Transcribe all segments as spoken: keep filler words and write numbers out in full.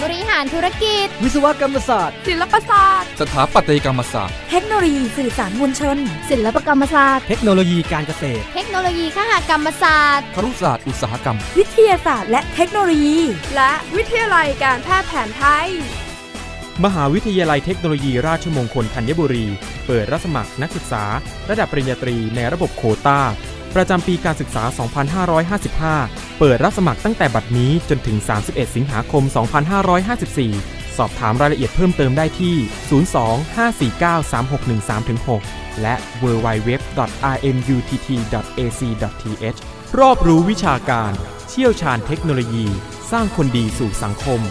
ริหารธุรกิจวิศวกรรมศาสตร์ศิลปศาสตร์สถาปัตยกรรมศาสตร์เทคโนโลยีสื่อสารมวลชนศิลปกรรมศาสตร์เทคโนโลยีการเกษตรเทคโนโลยีคหกรรมศาสตร์ครุศาสตร์อุตสาหกรรมวิทยาศาสตร์และเทคโนโลยีและวิทยาลัยการแพทย์แผนไทยมหาวิทยาลัยเทคโนโลยีราชมงคลธัญบุรีเปิดรับสมัครนักศึกษาระดับปริญญาตรีในระบบโควตาประจำปีการศึกษา สองพันห้าร้อยห้าสิบห้า เปิดรับสมัครตั้งแต่บัดนี้จนถึง สามสิบเอ็ด สิงหาคม สองพันห้าร้อยห้าสิบสี่ สอบถามรายละเอียดเพิ่มเติมได้ที่ ศูนย์ สอง ห้า สี่ เก้า สาม หก หนึ่ง สาม หก และ ดับเบิลยู ดับเบิลยู ดับเบิลยู ดอท อาร์ เอ็ม ยู ที ที ดอท เอ ซี ดอท ที เอช รอบรู้วิชาการเชี่ยวชาญเทคโนโลยีสร้างคนดีสู่สังคม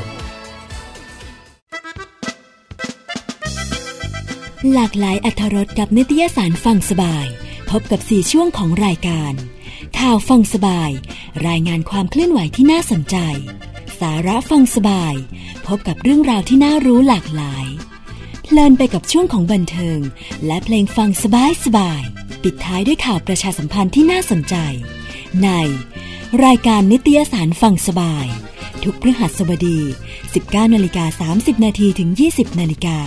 หลากหลายอรรถรสกับนิตยสารฟังสบายพบกับสี่ช่วงของรายการข่าวฟังสบายรายงานความเคลื่อนไหวที่น่าสนใจสาระฟังสบายพบกับเรื่องราวที่น่ารู้หลากหลายเพลินไปกับช่วงของบันเทิงและเพลงฟังสบายสบายปิดท้ายด้วยข่าวประชาสัมพันธ์ที่น่าสนใจในรายการนิตยสารฟังสบายทุกพฤหัสบดี สิบเก้านาฬิกาสามสิบนาทีถึง ยี่สิบนาฬิกา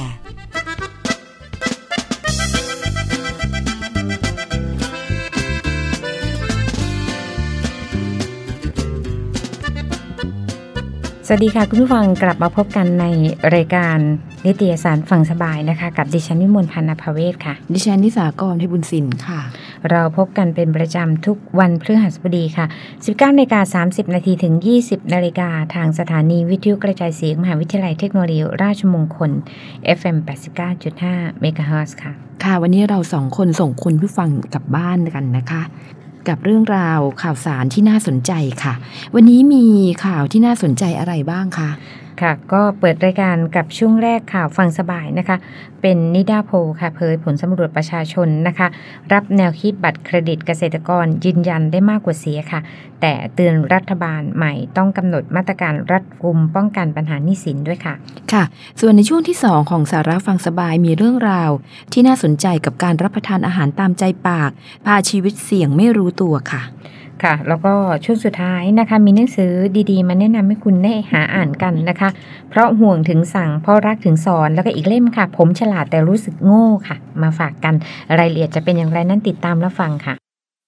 สวัสดีค่ะคุณผู้ฟังกลับมาพบกันในรายการนิตยสารฟังสบายนะคะกับดิฉันวิมลพันธ์ ณภเวศค่ะดิฉันนิสากร เทพบุญสินค่ะเราพบกันเป็นประจำทุกวันพฤหัสบดีค่ะ สิบเก้านาฬิกาสามสิบนาทีถึง ยี่สิบนาฬิกาทางสถานีวิทยุกระจายเสียงมหาวิทยาลัยเทคโนโลยีราชมงคล เอฟ เอ็ม แปดสิบเก้าจุดห้า เมกะเฮิรตซ์ค่ะค่ะวันนี้เราสองคนส่งคุณผู้ฟังกลับบ้านกันนะคะกับเรื่องราวข่าวสารที่น่าสนใจค่ะวันนี้มีข่าวที่น่าสนใจอะไรบ้างคะค่ะก็เปิดรายการกับช่วงแรกข่าวฟังสบายนะคะเป็นนิดาโพลค่ะเผยผลสำรวจประชาชนนะคะรับแนวคิดบัตรเครดิตเกษตรกรยืนยันได้มากกว่าเสียค่ะแต่เตือนรัฐบาลใหม่ต้องกำหนดมาตรการรัดกุมป้องกันปัญหาหนี้สินด้วยค่ะค่ะส่วนในช่วงที่สองของสาระฟังสบายมีเรื่องราวที่น่าสนใจกับการรับประทานอาหารตามใจปากพาชีวิตเสี่ยงไม่รู้ตัวค่ะค่ะแล้วก็ช่วงสุดท้ายนะคะมีหนังสือดีๆมาแนะนำให้คุณได้หาอ่านกันนะคะเพราะห่วงถึงสั่งเพราะรักถึงสอนแล้วก็อีกเล่มค่ะผมฉลาดแต่รู้สึกโง่ค่ะมาฝากกันรายละเอียดจะเป็นอย่างไรนั้นติดตามรับฟังค่ะ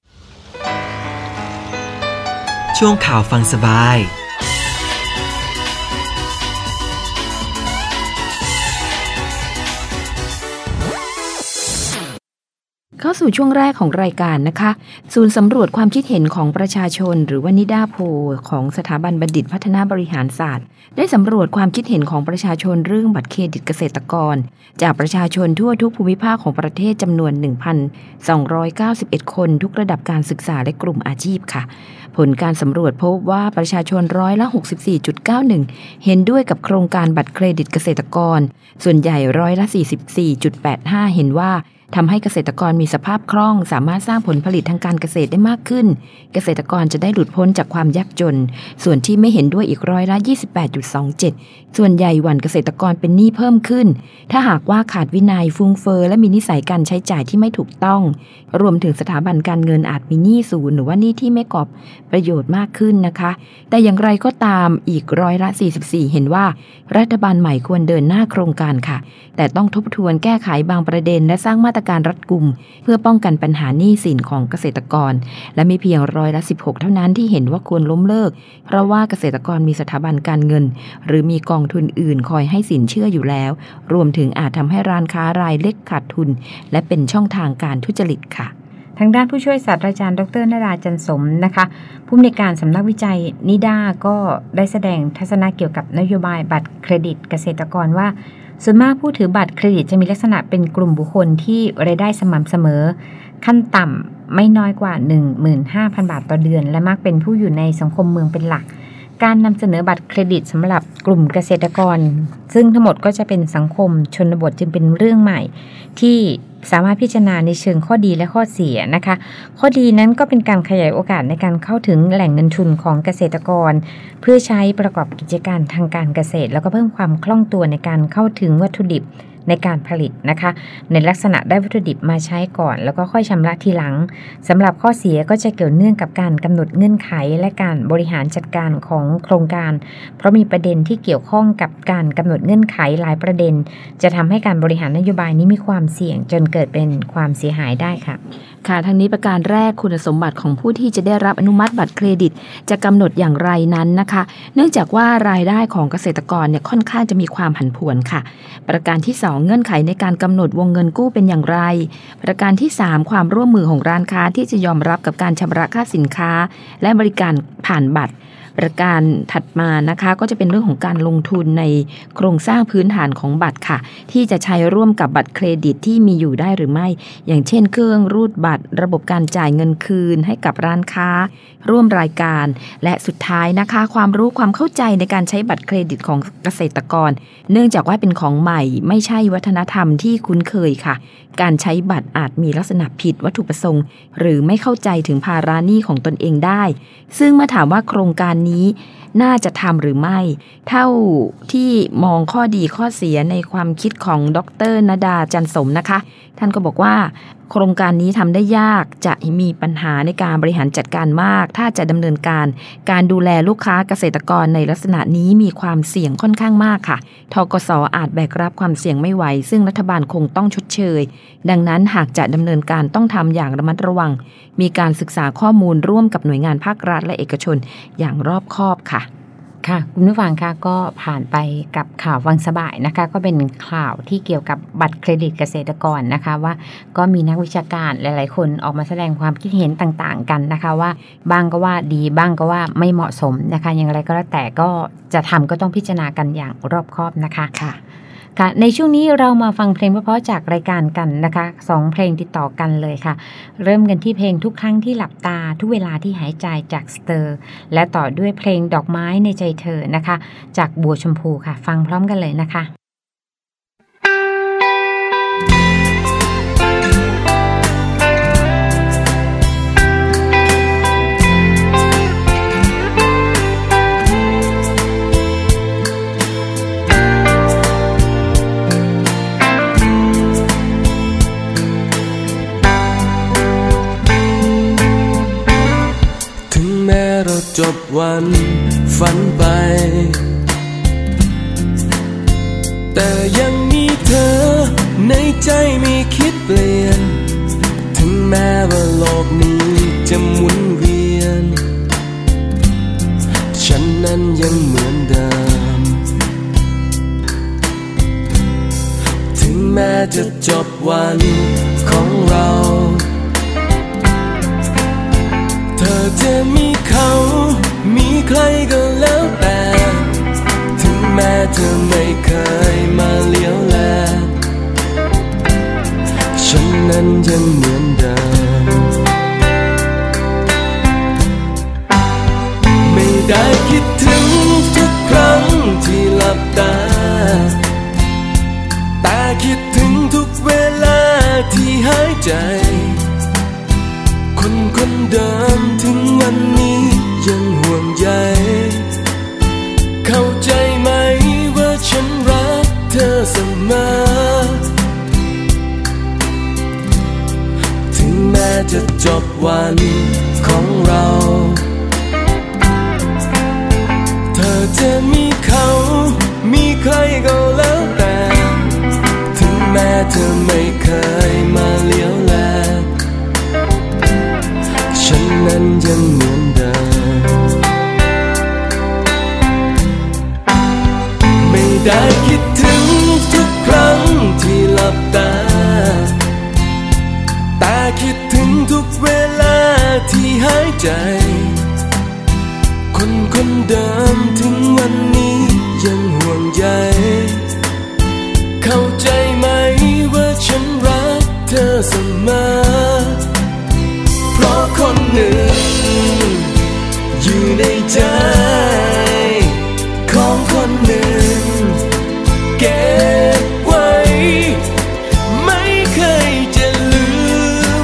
ช่วงข่าวฟังสบายเข้าสู่ช่วงแรกของรายการนะคะศูนย์สำรวจความคิดเห็นของประชาชนหรือว่านิดาโพลของสถาบันบัณฑิตพัฒนาบริหารศาสตร์ได้สำรวจความคิดเห็นของประชาชนเรื่องบัตรเครดิตเกษตรกรจากประชาชนทั่วทุกภูมิภาคของประเทศจำนวน หนึ่งพันสองร้อยเก้าสิบเอ็ด คนทุกระดับการศึกษาและกลุ่มอาชีพค่ะผลการสำรวจพบว่าประชาชนร้อยละ หกสิบสี่จุดเก้าหนึ่ง เห็นด้วยกับโครงการบัตรเครดิตเกษตรกรส่วนใหญ่ร้อยละ สี่สิบสี่จุดแปดห้า เห็นว่าทำให้เกษตรกรมีสภาพคล่องสามารถสร้างผลผลิตทางการเกษตรได้มากขึ้นเกษตรกรจะได้หลุดพ้นจากความยากจนส่วนที่ไม่เห็นด้วยอีกร้อยละ ยี่สิบแปดจุดสองเจ็ด ส่วนใหญ่หวั่นเกษตรกรเป็นหนี้เพิ่มขึ้นถ้าหากว่าขาดวินัยฟุ้งเฟ้อและมีนิสัยการใช้จ่ายที่ไม่ถูกต้องรวมถึงสถาบันการเงินอาจมีหนี้ศูนย์หรือว่าหนี้ที่ไม่ก่อประโยชน์มากขึ้นนะคะแต่อย่างไรก็ตามอีกร้อยละ สี่สิบสี่ เห็นว่ารัฐบาลใหม่ควรเดินหน้าโครงการค่ะแต่ต้องทบทวนแก้ไขบางประเด็นและสร้างมาตรการรัดกุมเพื่อป้องกันปัญหาหนี้สินของเกษตรกรและมีเพียงร้อยละสิบหกเท่านั้นที่เห็นว่าควรล้มเลิกเพราะว่าเกษตรกรมีสถาบันการเงินหรือมีกองทุนอื่นคอยให้สินเชื่ออยู่แล้วรวมถึงอาจทำให้ร้านค้ารายเล็กขาดทุนและเป็นช่องทางการทุจริตค่ะทางด้านผู้ช่วยศาสตราจารย์ดร.นราจันทร์สมนะคะผู้อำนวยการสำนักวิจัยนิดาก็ได้แสดงทัศนะเกี่ยวกับนโยบายบัตรเครดิตเกษตรกรว่าส่วนมากผู้ถือบัตรเครดิตจะมีลักษณะเป็นกลุ่มบุคคลที่รายได้สม่ำเสมอขั้นต่ำไม่น้อยกว่า หนึ่งหมื่นห้าพัน บาทต่อเดือนและมักเป็นผู้อยู่ในสังคมเมืองเป็นหลักการนำเสนอบัตรเครดิตสำหรับกลุ่มเกษตรกรซึ่งทั้งหมดก็จะเป็นสังคมชนบทจึงเป็นเรื่องใหม่ที่สามารถพิจารณาในเชิงข้อดีและข้อเสียนะคะข้อดีนั้นก็เป็นการขยายโอกาสในการเข้าถึงแหล่งเงินทุนของเกษตรกรเพื่อใช้ประกอบกิจการทางการเกษตรแล้วก็เพิ่มความคล่องตัวในการเข้าถึงวัตถุดิบในการผลิตนะคะในลักษณะได้วัตถุดิบมาใช้ก่อนแล้วก็ค่อยชำระทีหลังสำหรับข้อเสียก็จะเกี่ยวเนื่องกับการกำหนดเงื่อนไขและการบริหารจัดการของโครงการเพราะมีประเด็นที่เกี่ยวข้องกับการกำหนดเงื่อนไขหลายประเด็นจะทำให้การบริหารนโยบายนี้มีความเสี่ยงจนเกิดเป็นความเสียหายได้ค่ะค่ะทั้งนี้ประการแรกคุณสมบัติของผู้ที่จะได้รับอนุมัติบัตรเครดิตจะกำหนดอย่างไรนั้นนะคะเนื่องจากว่ารายได้ของเกษตรกรเนี่ยค่อนข้างจะมีความผันผวนค่ะประการที่สองเงื่อนไขในการกำหนดวงเงินกู้เป็นอย่างไรประการที่สามความร่วมมือของร้านค้าที่จะยอมรับกับการชำระค่าสินค้าและบริการผ่านบัตรประการถัดมานะคะก็จะเป็นเรื่องของการลงทุนในโครงสร้างพื้นฐานของบัตรค่ะที่จะใช้ร่วมกับบัตรเครดิตที่มีอยู่ได้หรือไม่อย่างเช่นเครื่องรูดบัตรระบบการจ่ายเงินคืนให้กับร้านค้าร่วมรายการและสุดท้ายนะคะความรู้ความเข้าใจในการใช้บัตรเครดิตของเกษตรกรเนื่องจากว่าเป็นของใหม่ไม่ใช่วัฒนธรรมที่คุ้นเคยค่ะการใช้บัตรอาจมีลักษณะผิดวัตถุประสงค์หรือไม่เข้าใจถึงภาระหนี้ของตนเองได้ซึ่งเมื่อถามว่าโครงการนี้น่าจะทำหรือไม่เท่าที่มองข้อดีข้อเสียในความคิดของดร.ณดาจันสมนะคะท่านก็บอกว่าโครงการนี้ทำได้ยากจะมีปัญหาในการบริหารจัดการมากถ้าจะดำเนินการการดูแลลูกค้าเกษตรกรในลักษณะนี้มีความเสี่ยงค่อนข้างมากค่ะธกส.อาจแบกรับความเสี่ยงไม่ไหวซึ่งรัฐบาลคงต้องชดเชยดังนั้นหากจะดำเนินการต้องทำอย่างระมัดระวังมีการศึกษาข้อมูลร่วมกับหน่วยงานภาครัฐและเอกชนอย่างรอบคอบค่ะค่ะคุณผู้ฟังคะก็ผ่านไปกับข่าวฟังสบายนะคะก็เป็นข่าวที่เกี่ยวกับบัตรเครดิตเกษตรกรนะคะว่าก็มีนักวิชาการหลายๆคนออกมาแสดงความคิดเห็นต่างๆกันนะคะว่าบ้างก็ว่าดีบ้างก็ว่าไม่เหมาะสมนะคะอย่างไรก็แล้วแต่ก็จะทำก็ต้องพิจารณากันอย่างรอบคอบนะคะค่ะค่ะในช่วงนี้เรามาฟังเพลงเพราะๆจากรายการกันนะคะสองเพลงติดต่อกันเลยค่ะเริ่มกันที่เพลงทุกครั้งที่หลับตาทุกเวลาที่หายใจจากสเตอร์และต่อด้วยเพลงดอกไม้ในใจเธอนะคะจากบัวชมพูค่ะฟังพร้อมกันเลยนะคะจบวันฝันไปแต่ยังมีเธอในใจไม่คิดเปลี่ยนถึงแม้ว่าโลกนี้จะหมุนเวียนฉันนั้นยังเหมือนเดิมถึงแม้จะจบวันของเราเธอจะมีเขามีใครก็แล้วแต่ถึงแม้เธอไม่เคยมาเลี้ยวแลฉันนั้นยังเหมือนเดิมไม่ได้คิดถึงทุกครั้งที่หลับตาแต่คิดถึงทุกเวลาที่หายใจคนคนเดิมถึงวันนี้ยังห่วงใยเข้าใจไหมว่าฉันรักเธอเสมอถึงแม้จะจบวันของเราเธอจะมีเขามีใครก็แล้วแต่ถึงแม้เธอไม่เคยมาเลี้ยวแลฉันนั้นยังเหมือนเดิมไม่ได้คิดถึงทุกครั้งที่หลับตาแต่คิดถึงทุกเวลาที่หายใจคนคนเดิมถึงวันนี้ยังห่วงใยเข้าใจไหมว่าฉันรักเธอเสมอเพราะคนหนึ่งอยู่ในใจของคนหนึ่งเก็บไว้ไม่เคยจะลืม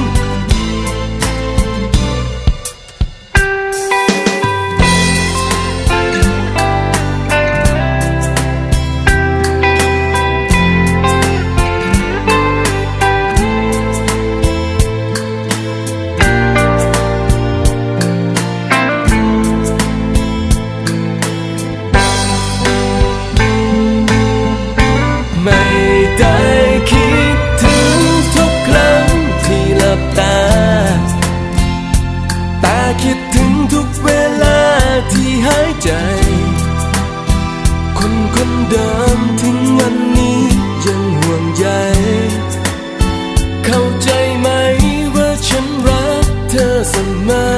คนเดิมถึงวันนี้ยังห่วงใยเข้าใจไหมว่าฉันรักเธอเสมอ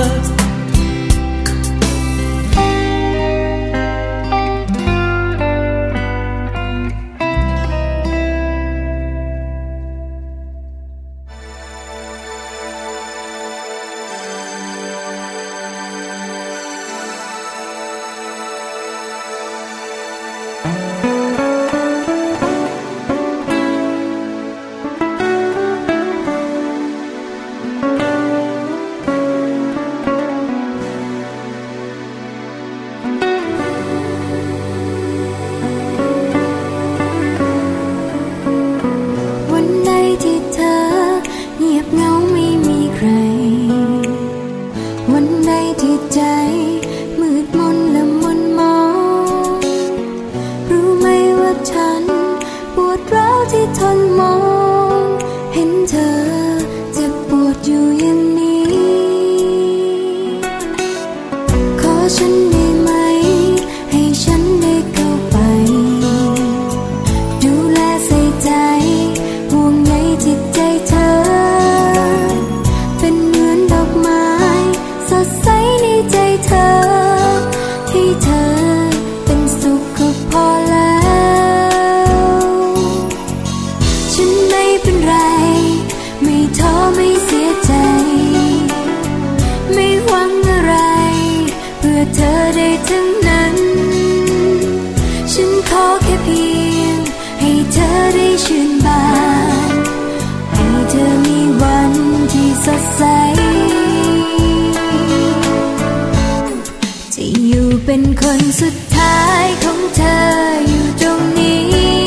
เป็นคนสุดท้ายของเธออยู่ตรงนี้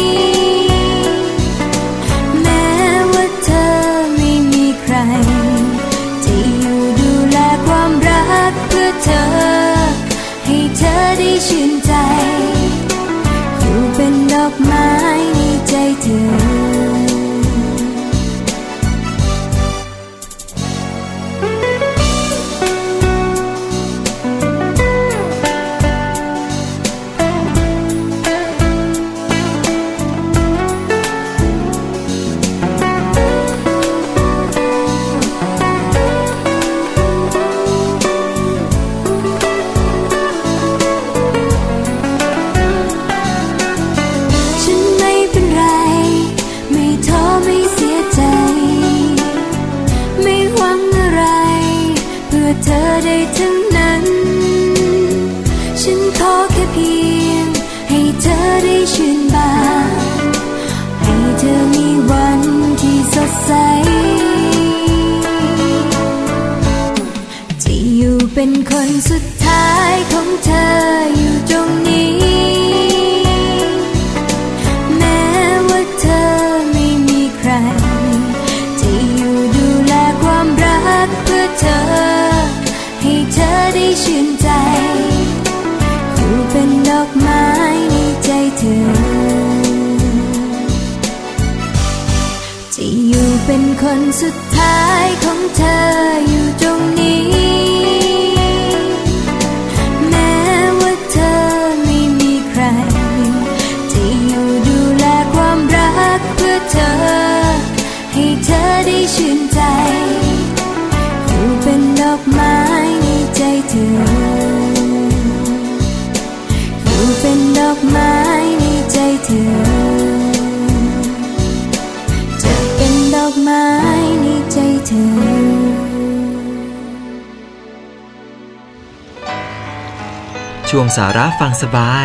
แม้ว่าเธอไม่มีใครจะอยู่ดูแลความรักเพื่อเธอให้เธอได้ชื่นใจอยู่เป็นดอกไม้ในใจเธอเธอได้ทั้งนั้นฉันขอแค่เพียงให้เธอได้ชื่นบานให้เธอมีวันที่สดใสที่อยู่เป็นคนสุดท้ายของเธออยู่ตรงนี้แม้ว่าเธอไม่มีใครที่อยู่ดูแลความรักเพื่อเธอให้เธอได้ชื่นใจอยู่เป็นดอกไม้ในใจเธอจะอยู่เป็นคนสุดท้ายของเธออยู่ตรงนี้แม้ว่าเธอไม่มีใครจะอยู่ดูแลความรักเพื่อเธอให้เธอได้ชื่นใจอยู่เป็นดอกไม้ในใจเธออยู่เป็นดอกไม้ในใจเธอจะเป็นดอกไม้ในใจเธอช่วงสาระฟังสบาย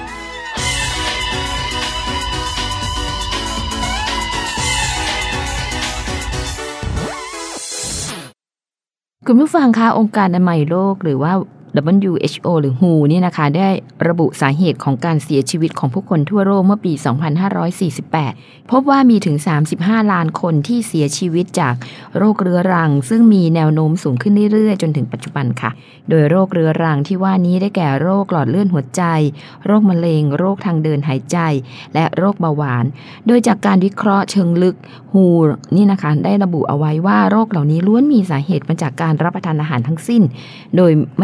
คุณผู้ฟังคะองค์การอนามัยโลกหรือว่า ดับเบิลยู เอช โอ หรือ ดับเบิลยู เนี่ยนะคะได้ระบุสาเหตุของการเสียชีวิตของผู้คนทั่วโลกเมื่อปี สองพันห้าร้อยสี่สิบแปด พบว่ามีถึง สามสิบห้า ล้านคนที่เสียชีวิตจากโรคเรื้อรังซึ่งมีแนวโน้มสูงขึ้นเรื่อยๆจนถึงปัจจุบันค่ะโดยโรคเรื้อรังที่ว่านี้ได้แก่โรคหลอดเลือดหัวใจโรคมะเร็งโรคทางเดินหายใจและโรคเบาหวานโดยจากการวิเคราะห์เชิงลึก ดับเบิลยู นี่นะคะได้ระบุเอาไว้ว่าโรคเหล่านี้ล้วนมีสาเหตุมาจากการรับประทานอาหารทั้งสิ้นโดยไม่จะ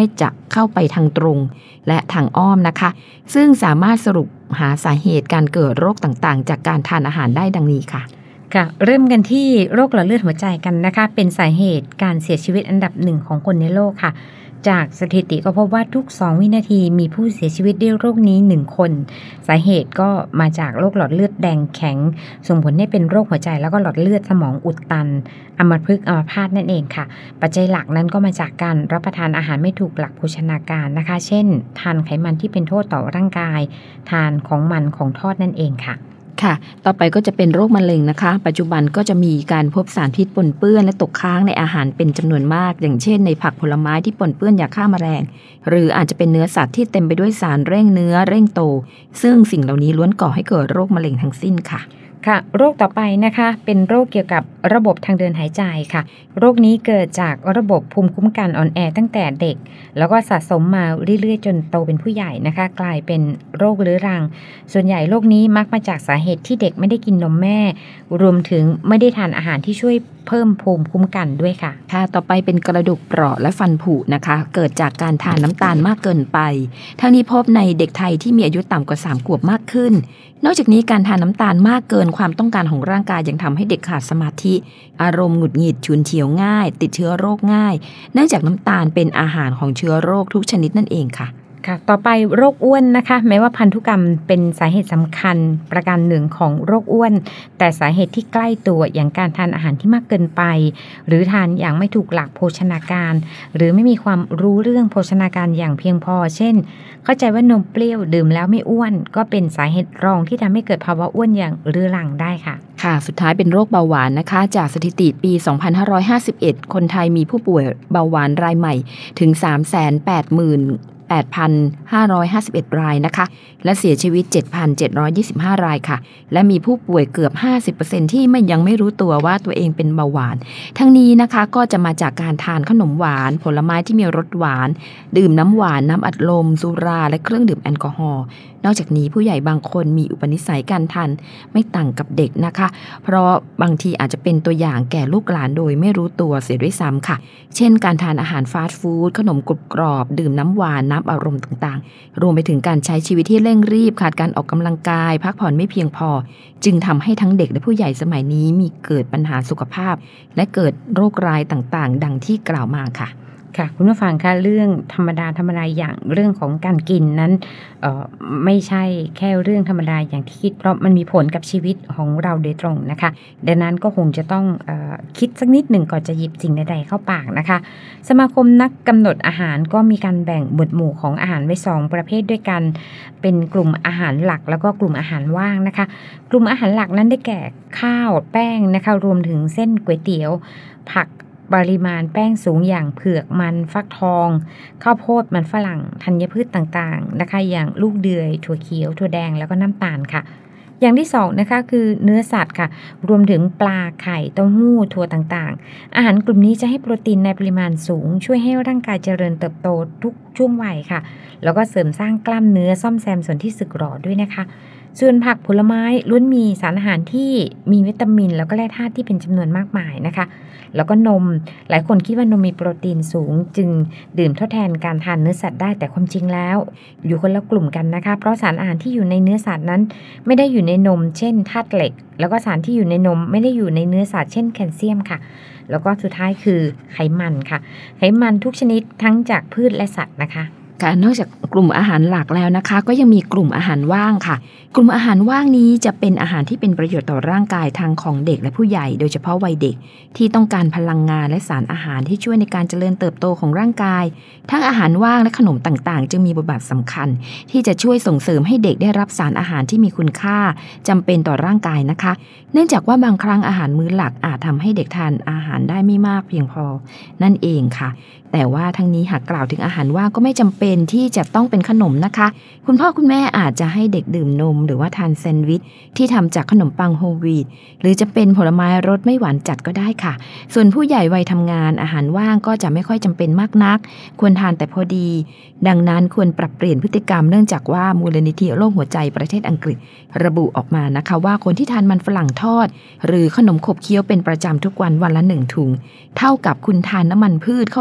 เข้าไปทางตรงและทางอ้อมนะคะซึ่งสามารถสรุปหาสาเหตุการเกิดโรคต่างๆจากการทานอาหารได้ดังนี้ค่ะค่ะเริ่มกันที่โรคหลอดเลือดหัวใจกันนะคะเป็นสาเหตุการเสียชีวิตอันดับหนึ่งของคนในโลกค่ะจากสถิติก็พบว่าทุกสองวินาทีมีผู้เสียชีวิตด้วยโรคนี้หนึ่งคนสาเหตุก็มาจากโรคหลอดเลือดแดงแข็งส่งผลให้เป็นโรคหัวใจแล้วก็หลอดเลือดสมองอุดตันอัมพฤกษ์อัมพาตนั่นเองค่ะปัจจัยหลักนั้นก็มาจากการรับประทานอาหารไม่ถูกหลักโภชนาการนะคะเช่นทานไขมันที่เป็นโทษต่อร่างกายทานของมันของทอดนั่นเองค่ะค่ะต่อไปก็จะเป็นโรคมะเร็งนะคะปัจจุบันก็จะมีการพบสารพิษปนเปื้อนและตกค้างในอาหารเป็นจำนวนมากอย่างเช่นในผักผลไม้ที่ปนเปื้อนยาฆ่าแมลงหรืออาจจะเป็นเนื้อสัตว์ที่เต็มไปด้วยสารเร่งเนื้อเร่งโตซึ่งสิ่งเหล่านี้ล้วนก่อให้เกิดโรคมะเร็งทั้งสิ้นค่ะค่ะโรคต่อไปนะคะเป็นโรคเกี่ยวกับระบบทางเดินหายใจค่ะโรคนี้เกิดจากระบบภูมิคุ้มกันอ่อนแอตั้งแต่เด็กแล้วก็สะสมมาเรื่อยๆจนโตเป็นผู้ใหญ่นะคะกลายเป็นโรคเรื้อรังส่วนใหญ่โรคนี้มักมาจากสาเหตุที่เด็กไม่ได้กินนมแม่รวมถึงไม่ได้ทานอาหารที่ช่วยเพิ่มภูมิคุ้มกันด้วยค่ะค่ะต่อไปเป็นกระดูกเปราะและฟันผุนะคะเกิดจากการทานน้ำตาลมากเกินไปทั้งนี้พบในเด็กไทยที่มีอายุต่ำกว่าสามขวบมากขึ้นนอกจากนี้การทานน้ำตาลมากเกินความต้องการของร่างกายยังทำให้เด็กขาดสมาธิอารมณ์หงุดหงิดฉุนเฉียวง่ายติดเชื้อโรคง่ายเนื่องจากน้ำตาลเป็นอาหารของเชื้อโรคทุกชนิดนั่นเองค่ะค่ะต่อไปโรคอ้วนนะคะแม้ว่าพันธุกรรมเป็นสาเหตุสำคัญประการหนึ่งของโรคอ้วนแต่สาเหตุที่ใกล้ตัวอย่างการทานอาหารที่มากเกินไปหรือทานอย่างไม่ถูกหลักโภชนาการหรือไม่มีความรู้เรื่องโภชนาการอย่างเพียงพอเช่นเข้าใจว่านมเปรี้ยวดื่มแล้วไม่อ้วนก็เป็นสาเหตุรองที่ทำให้เกิดภาวะอ้วนอย่างเรื้อรังได้ค่ะค่ะสุดท้ายเป็นโรคเบาหวานนะคะจากสถิติปีสองพันห้าร้อยห้าสิบเอ็ดคนไทยมีผู้ป่วยเบาหวานรายใหม่ถึง สามแสนแปดหมื่นแปดพันห้าร้อยห้าสิบเอ็ด รายนะคะและเสียชีวิต เจ็ดพันเจ็ดร้อยยี่สิบห้า รายค่ะและมีผู้ป่วยเกือบ ห้าสิบเปอร์เซ็นต์ ที่ไม่ยังไม่รู้ตัวว่าตัวเองเป็นเบาหวานทั้งนี้นะคะก็จะมาจากการทานขนมหวานผลไม้ที่มีรสหวานดื่มน้ำหวานน้ำอัดลมสุราและเครื่องดื่มแอลกอฮอล์นอกจากนี้ผู้ใหญ่บางคนมีอุปนิสัยการทานไม่ต่างกับเด็กนะคะเพราะบางทีอาจจะเป็นตัวอย่างแก่ลูกหลานโดยไม่รู้ตัวเสียด้วยซ้ำค่ะเช่นการทานอาหารฟาสต์ฟู้ดขนมกรุบกรอบดื่มน้ำหวานน้ำอารมณ์ต่างๆรวมไปถึงการใช้ชีวิตที่เร่งรีบขาดการออกกำลังกายพักผ่อนไม่เพียงพอจึงทำให้ทั้งเด็กและผู้ใหญ่สมัยนี้มีเกิดปัญหาสุขภาพและเกิดโรคร้ายต่างๆดังที่กล่าวมาค่ะค่ะคุณผู้ฟังคะเรื่องธรรมดาธรรมดาอย่างเรื่องของการกินนั้นเอ่อไม่ใช่แค่เรื่องธรรมดาอย่างที่คิดเพราะมันมีผลกับชีวิตของเราโดยตรงนะคะดังนั้นก็คงจะต้องเอ่อคิดสักนิดหนึ่งก่อนจะหยิบสิ่งใดๆเข้าปากนะคะสมาคมนักกำหนดอาหารก็มีการแบ่งหมวดหมู่ของอาหารไว้สองประเภทด้วยกันเป็นกลุ่มอาหารหลักแล้วก็กลุ่มอาหารว่างนะคะกลุ่มอาหารหลักนั้นได้แก่ข้าวแป้งนะคะรวมถึงเส้นก๋วยเตี๋ยวผักปริมาณแป้งสูงอย่างเผือกมันฟักทองข้าวโพดมันฝรั่งธัญพืชต่างๆนะคะอย่างลูกเดือยถั่วเขียวถั่วแดงแล้วก็น้ำตาลค่ะอย่างที่สองนะคะคือเนื้อสัตว์ค่ะรวมถึงปลาไข่เต้าหู้ถั่วต่างๆอาหารกลุ่มนี้จะให้โปรตีนในปริมาณสูงช่วยให้ร่างกายเจริญเติบโตทุกช่วงวัยค่ะแล้วก็เสริมสร้างกล้ามเนื้อซ่อมแซมส่วนที่สึกหรอด้วยนะคะส่วนผักผลไม้ล้วนมีสารอาหารที่มีวิตามินแล้วก็แร่ธาตุที่เป็นจำนวนมากมายนะคะแล้วก็นมหลายคนคิดว่านมมีโปรตีนสูงจึงดื่มทดแทนการทานเนื้อสัตว์ได้แต่ความจริงแล้วอยู่คนละกลุ่มกันนะคะเพราะสารอาหารที่อยู่ในเนื้อสัตว์นั้นไม่ได้อยู่ในนมเช่นธาตุเหล็กแล้วก็สารที่อยู่ในนมไม่ได้อยู่ในเนื้อสัตว์เช่นแคลเซียมค่ะแล้วก็สุดท้ายคือไขมันค่ะไขมันทุกชนิดทั้งจากพืชและสัตว์นะคะค่ะนอกจากกลุ่มอาหารหลักแล้วนะคะก็ยังมีกลุ่มอาหารว่างค่ะกลุ่มอาหารว่างนี้จะเป็นอาหารที่เป็นประโยชน์ต่อร่างกายทางของเด็กและผู้ใหญ่โดยเฉพาะวัยเด็กที่ต้องการพลังงานและสารอาหารที่ช่วยในการเจริญเติบโตของร่างกายทั้งอาหารว่างและขนมต่างๆจึงมีบทบาทสำคัญที่จะช่วยส่งเสริมให้เด็กได้รับสารอาหารที่มีคุณค่าจำเป็นต่อร่างกายนะคะเนื่องจากว่าบางครั้งอาหารมื้อหลักอาจทำให้เด็กทานอาหารได้ไม่มากเพียงพอนั่นเองค่ะแต่ว่าทั้งนี้หากกล่าวถึงอาหารว่างก็ไม่จำเป็นที่จะต้องเป็นขนมนะคะคุณพ่อคุณแม่อาจจะให้เด็กดื่มนมหรือว่าทานแซนด์วิชที่ทำจากขนมปังโฮลวีตหรือจะเป็นผลไม้รสไม่หวานจัดก็ได้ค่ะส่วนผู้ใหญ่วัยทำงานอาหารว่างก็จะไม่ค่อยจำเป็นมากนักควรทานแต่พอดีดังนั้นควรปรับเปลี่ยนพฤติกรรมเนื่องจากว่ามูลนิธิโรคหัวใจประเทศอังกฤษระบุออกมานะคะว่าคนที่ทานมันฝรั่งทอดหรือขนมขบเคี้ยวเป็นประจำทุกวันวันละหนึ่งถุงเท่ากับคุณทานน้ำมันพืชเข้าไปปี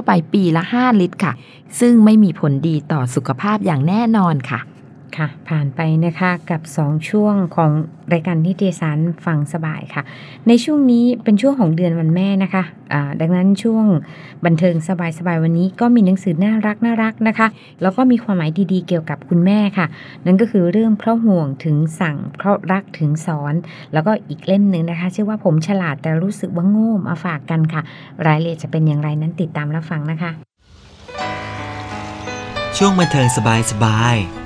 ละห้าลิตรค่ะซึ่งไม่มีผลดีต่อสุขภาพอย่างแน่นอนค่ะค่ะผ่านไปนะคะกับสองช่วงของรายการนิตยสารฟังสบายค่ะในช่วงนี้เป็นช่วงของเดือนวันแม่นะคะอ่าดังนั้นช่วงบันเทิงสบายๆวันนี้ก็มีหนังสือน่ารักน่ารักนะคะแล้วก็มีความหมายดีๆเกี่ยวกับคุณแม่ค่ะนั่นก็คือเรื่องเพราะห่วงถึงสั่งเพราะรักถึงสอนแล้วก็อีกเล่มนึงนะคะชื่อว่าผมฉลาดแต่รู้สึกว่าโง่มาฝากกันค่ะรายละเอียดจะเป็นอย่างไรนั้นติดตามรับฟังนะคะช่วงบันเทิงสบายๆ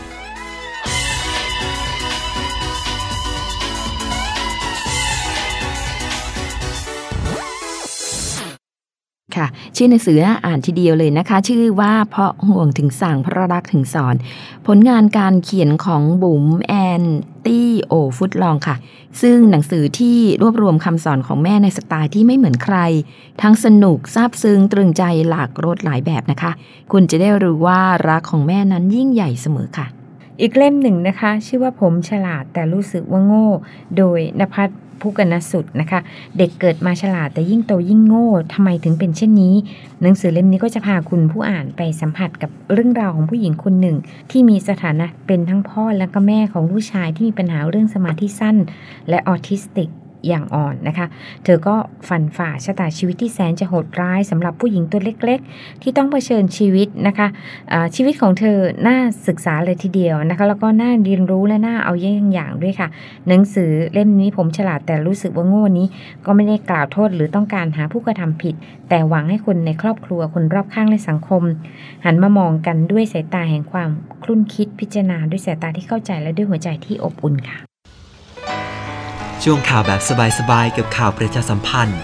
ค่ะชื่อหนังสือน่าอ่านทีเดียวเลยนะคะชื่อว่าเพราะห่วงถึงสั่งเพราะรักถึงสอนผลงานการเขียนของบุ๋มแอนตี้โอฟุตลองค่ะซึ่งหนังสือที่รวบรวมคำสอนของแม่ในสไตล์ที่ไม่เหมือนใครทั้งสนุกซาบซึ้งตรึงใจหลากรสหลายแบบนะคะคุณจะได้รู้ว่ารักของแม่นั้นยิ่งใหญ่เสมอค่ะอีกเล่มหนึ่งนะคะชื่อว่าผมฉลาดแต่รู้สึกว่าโง่โดยณภัทรผู้กนสุดนะคะเด็กเกิดมาฉลาดแต่ยิ่งโตยิ่งโง่ทำไมถึงเป็นเช่นนี้หนังสือเล่มนี้ก็จะพาคุณผู้อ่านไปสัมผัสกับเรื่องราวของผู้หญิงคนหนึ่งที่มีสถานะเป็นทั้งพ่อและก็แม่ของลูกชายที่มีปัญหาเรื่องสมาธิสั้นและออทิสติกอย่างอ่อนนะคะเธอก็ฟันฝ่าชะตาชีวิตที่แสนจะโหดร้ายสำหรับผู้หญิงตัวเล็กๆที่ต้องเผชิญชีวิตนะคะะชีวิตของเธอน่าศึกษาเลยทีเดียวนะคะแล้วก็น่าเรียนรู้และน่าเอาเยี่ยงอย่างด้วยค่ะหนังสือเล่มนี้ผมฉลาดแต่รู้สึกว่าโง่นี้ก็ไม่ได้กล่าวโทษหรือต้องการหาผู้กระทำผิดแต่หวังให้คนในครอบครัวคนรอบข้างและสังคมหันมามองกันด้วยสายตาแห่งความคลุ่นคิดพิจารณาด้วยสายตาที่เข้าใจและด้วยหัวใจที่อบอุ่นค่ะช่วงข่าวแบบสบายๆกับข่าวประชาสัมพันธ์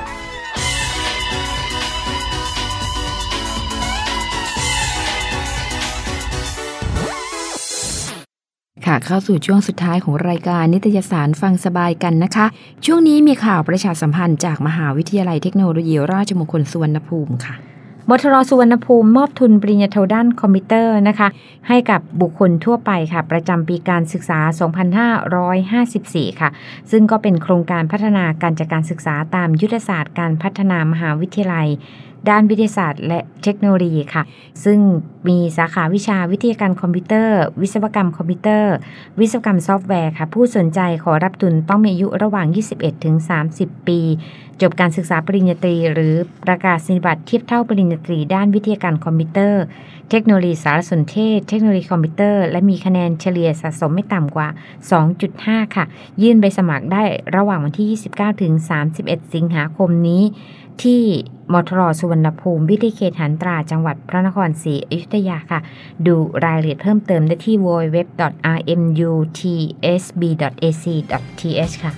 ค่ะเข้าสู่ช่วงสุดท้ายของรายการนิตยสารฟังสบายกันนะคะช่วงนี้มีข่าวประชาสัมพันธ์จากมหาวิทยาลัยเทคโนโลยีราชมงคลสุวรรณภูมิค่ะมทร.สุวรรณภูมิมอบทุนปริญญาโทด้านคอมพิวเตอร์นะคะให้กับบุคคลทั่วไปค่ะประจำปีการศึกษาสองพันห้าร้อยห้าสิบสี่ค่ะซึ่งก็เป็นโครงการพัฒนาการจัดการศึกษาตามยุทธศาสตร์การพัฒนามหาวิทยาลัยด้านวิทยาศาสตร์และเทคโนโลยีค่ะซึ่งมีสาขาวิชาวิทยาการคอมพิวเตอร์วิศวกรรมคอมพิวเตอร์วิศวกรรมซอฟต์แวร์ค่ะผู้สนใจขอรับทุนต้องมีอายุระหว่างยี่สิบเอ็ดถึงสามสิบปีจบการศึกษาปริญญาตรีหรือประกาศนียบัตรเทียบเท่าปริญญาตรีด้านวิทยาการคอมพิวเตอร์เทคโนโลยีสารสนเทศเทคโนโลยีคอมพิวเตอร์และมีคะแนนเฉลี่ยสะสมไม่ต่ำกว่า สองจุดห้า ค่ะยื่นใบสมัครได้ระหว่างวันที่ยี่สิบเก้าถึงสามสิบเอ็ดสิงหาคมนี้ที่มทร.สุวรรณภูมิวิทยาเขตหันตราจังหวัดพระนครศรีอยุธยาค่ะดูรายละเอียดเพิ่มเติมได้ที่ ดับเบิลยู ดับเบิลยู ดับเบิลยู ดอท อาร์ เอ็ม ยู ที เอส บี ดอท เอ ซี ดอท ที เอช ค่ะ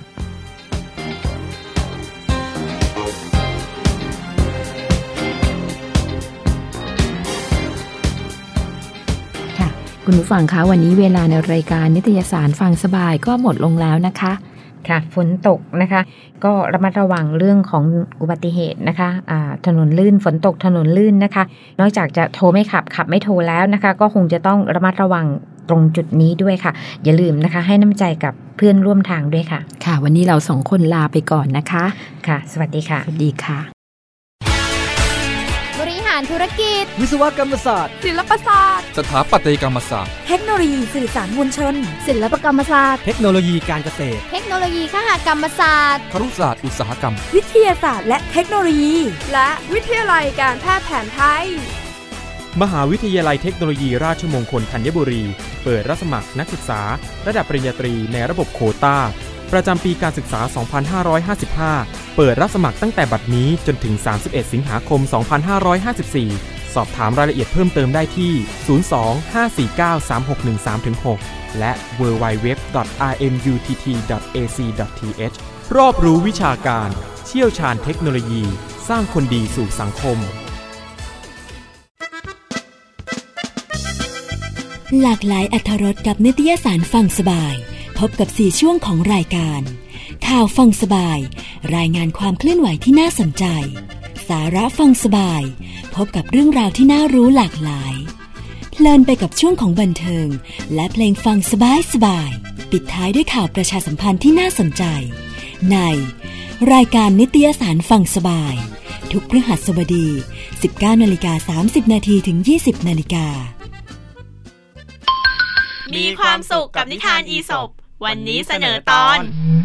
คุณผู้ฟังคะวันนี้เวลาในรายการนิตยสารฟังสบายก็หมดลงแล้วนะคะค่ะฝนตกนะคะก็ระมัดระวังเรื่องของอุบัติเหตุนะคะะถนนลื่นฝนตกถนนลื่นนะคะนอกจากจะโทรไม่ขับขับไม่โทรแล้วนะคะก็คงจะต้องระมัดระวังตรงจุดนี้ด้วยค่ะอย่าลืมนะคะให้น้ำใจกับเพื่อนร่วมทางด้วยค่ะค่ะวันนี้เราสองคนลาไปก่อนนะคะค่ะสวัสดีค่ะสวัสดีค่ะบริหารธุรกิจวิศวกรรมศาสตร์ศิลปศาสตร์สถาปัตยกรรมศาสตร์เทคโนโลยีสื่อสารมวลชนศิลปกรรมศาสตร์เทคโนโลยีการเกษตรเทคโนโลยีคหกรรมศาสตร์ครุศาสตร์อุตสาหกรรมวิทยาศาสตร์และเทคโนโลยีและวิทยาลัยการแพทย์แผนไทยมหาวิทยาลัยเทคโนโลยีราชมงคลธัญบุรีเปิดรับสมัครนักศึกษาระดับปริญญาตรีในระบบโควต้าประจำปีการศึกษาสองพันห้าร้อยห้าสิบห้าเปิดรับสมัครตั้งแต่บัดนี้จนถึงสามสิบเอ็ดสิงหาคมสองพันห้าร้อยห้าสิบสี่สอบถามรายละเอียดเพิ่มเติมได้ที่ศูนย์ สอง ห้า สี่ เก้า สาม หก หนึ่ง สาม หก และ ดับเบิลยู ดับเบิลยู ดับเบิลยู ดอท อาร์ เอ็ม ยู ที ที ดอท เอ ซี ดอท ที เอช รอบรู้วิชาการเชี่ยวชาญเทคโนโลยีสร้างคนดีสู่สังคมหลากหลายอรรถรสกับนิตยสารฟังสบายพบกับสี่ช่วงของรายการข่าวฟังสบายรายงานความเคลื่อนไหวที่น่าสนใจสาระฟังสบายพบกับเรื่องราวที่น่ารู้หลากหลายเพลินไปกับช่วงของบันเทิงและเพลงฟังสบายสบายปิดท้ายด้วยข่าวประชาสัมพันธ์ที่น่าสนใจในรายการนิตยสารฟังสบายทุกพฤหัสบดี สิบเก้านาฬิกาสามสิบนาทีถึงยี่สิบนาฬิกามีความสุขกับนิทานอีสปวันนี้เสนอตอน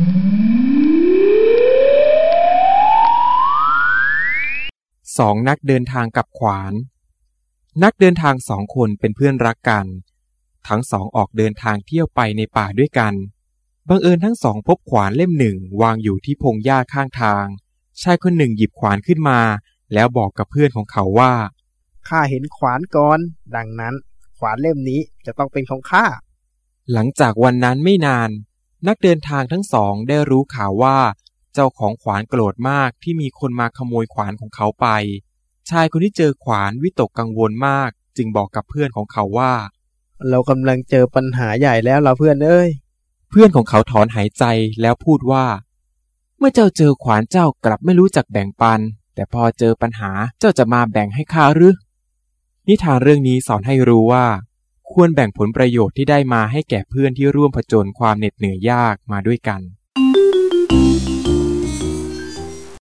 สองนักเดินทางกับขวานนักเดินทางสองคนเป็นเพื่อนรักกันทั้งสองออกเดินทางเที่ยวไปในป่าด้วยกันบังเอิญทั้งสองพบขวานเล่มหนึ่งวางอยู่ที่พงหญ้าข้างทางชายคนหนึ่งหยิบขวานขึ้นมาแล้วบอกกับเพื่อนของเขาว่าข้าเห็นขวานก่อนดังนั้นขวานเล่มนี้จะต้องเป็นของข้าหลังจากวันนั้นไม่นานนักเดินทางทั้งสองได้รู้ข่าวว่าเจ้าของขวานโกรธมากที่มีคนมาขโมยขวานของเขาไปชายคนที่เจอขวานวิตกกังวลมากจึงบอกกับเพื่อนของเขาว่าเรากำลังเจอปัญหาใหญ่แล้วล่ะเพื่อนเอ้ยเพื่อนของเขาถอนหายใจแล้วพูดว่าเมื่อเจ้าเจอขวานเจ้ากลับไม่รู้จักแบ่งปันแต่พอเจอปัญหาเจ้าจะมาแบ่งให้ข้าหรือนิทานเรื่องนี้สอนให้รู้ว่าควรแบ่งผลประโยชน์ที่ได้มาให้แก่เพื่อนที่ร่วมผจญความเหน็ดเหนื่อยยากมาด้วยกัน